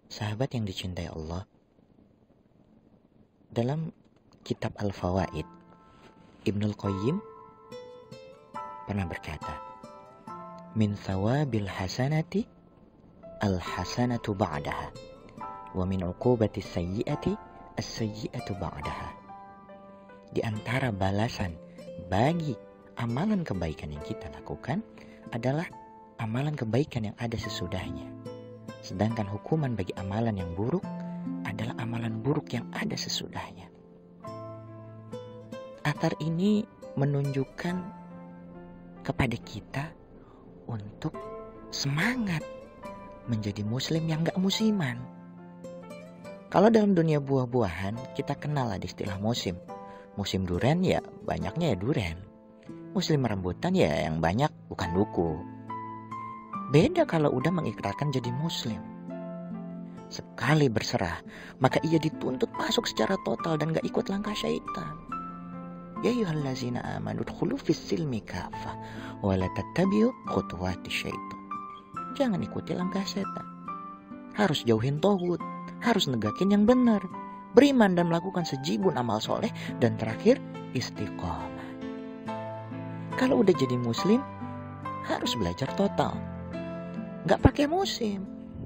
Sahabat yang dicintai Allah, dalam kitab Al-Fawaid, Ibnul Qayyim pernah berkata, "Min thawabil hasanati al-hasanatu ba'daha, wa min uqubati sayyi'ati as-sayyi'atu ba'daha." Di antara balasan bagi amalan kebaikan yang kita lakukan adalah amalan kebaikan yang ada sesudahnya. Sedangkan hukuman bagi amalan yang buruk adalah amalan buruk yang ada sesudahnya. Athar ini menunjukkan kepada kita untuk semangat menjadi muslim yang gak musiman. Kalau dalam dunia buah-buahan kita kenal ada istilah musim. Musim durian ya banyaknya ya durian. Musim rambutan ya yang banyak bukan duku. Beda kalau udah mengikrarkan jadi muslim. Sekali berserah, maka ia dituntut masuk secara total dan gak ikut langkah syaitan. Ya ayyuhallazina amanu udkhulu fis silmi kafah wa la tattabi'u khutuwati syaitan. Jangan ikuti langkah setan. Harus jauhin togut, harus negakin yang benar, beriman dan melakukan sejibun amal soleh, dan terakhir istiqomah. Kalau udah jadi muslim, harus belajar total. Gak pakai musim.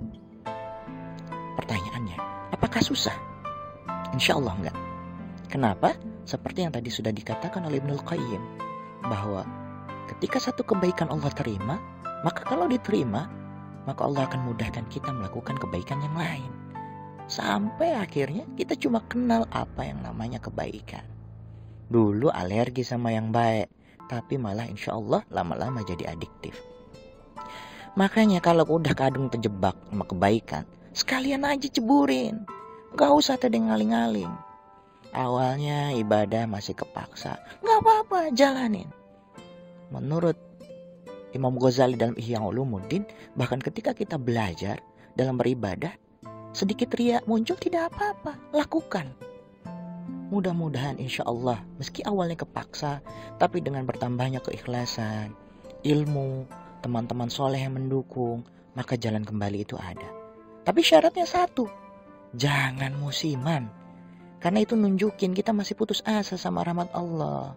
Pertanyaannya, apakah susah? Insya Allah enggak. Kenapa? Seperti yang tadi sudah dikatakan oleh Ibnul Qayyim, bahwa ketika satu kebaikan Allah terima, maka kalau diterima, maka Allah akan mudahkan kita melakukan kebaikan yang lain. Sampai akhirnya kita cuma kenal apa yang namanya kebaikan. Dulu alergi sama yang baik, tapi malah insya Allah lama-lama jadi adiktif. Makanya kalau udah kadung terjebak sama kebaikan, sekalian aja ceburin. Gak usah ngaling-ngaling. Awalnya ibadah masih kepaksa, gak apa-apa, jalanin. Menurut Imam Ghazali dalam Ihya Ulumuddin, bahkan ketika kita belajar dalam beribadah, sedikit riya muncul tidak apa-apa, lakukan. Mudah-mudahan insya Allah, meski awalnya kepaksa, tapi dengan bertambahnya keikhlasan, ilmu, teman-teman soleh yang mendukung, maka jalan kembali itu ada. Tapi syaratnya satu, jangan musiman. Karena itu nunjukin kita masih putus asa sama rahmat Allah.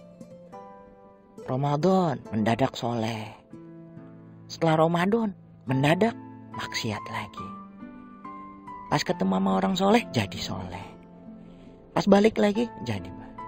Ramadan mendadak soleh. Setelah Ramadan mendadak maksiat lagi. Pas ketemu sama orang soleh jadi soleh. Pas balik lagi jadi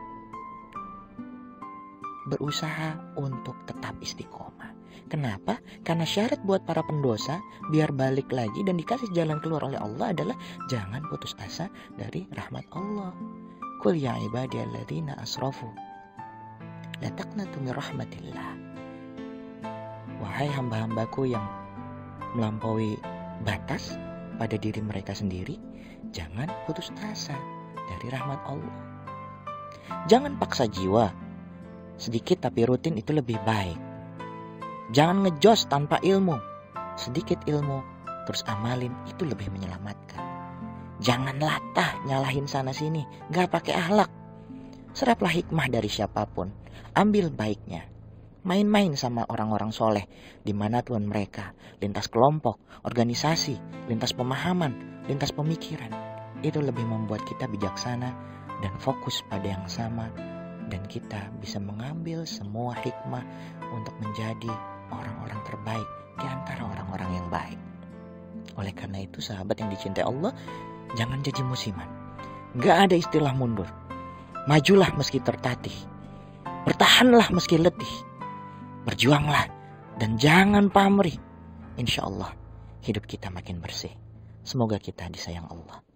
berusaha untuk tetap istiqomah. Kenapa? Karena syarat buat para pendosa biar balik lagi dan dikasih jalan keluar oleh Allah adalah jangan putus asa dari rahmat Allah. Qul ya ibadiyalladzina asrafu la taqnatu min rahmatillah. Wahai hamba-hambaku yang melampaui batas pada diri mereka sendiri, jangan putus asa dari rahmat Allah. Jangan paksa jiwa. Sedikit tapi rutin itu lebih baik. Jangan ngejos tanpa ilmu. Sedikit ilmu terus amalin itu lebih menyelamatkan. Jangan latah nyalahin sana sini, gak pakai akhlak. Seraplah hikmah dari siapapun. Ambil baiknya. Main-main sama orang-orang soleh dimanapun mereka. Lintas kelompok, organisasi, lintas pemahaman, lintas pemikiran. Itu lebih membuat kita bijaksana dan fokus pada yang sama. Dan kita bisa mengambil semua hikmah untuk menjadi orang-orang terbaik di antara orang-orang yang baik. Oleh karena itu sahabat yang dicintai Allah, jangan jadi musiman. Gak ada istilah mundur. Majulah meski tertatih. Bertahanlah meski letih. Berjuanglah dan jangan pamrih. Insya Allah hidup kita makin bersih. Semoga kita disayang Allah.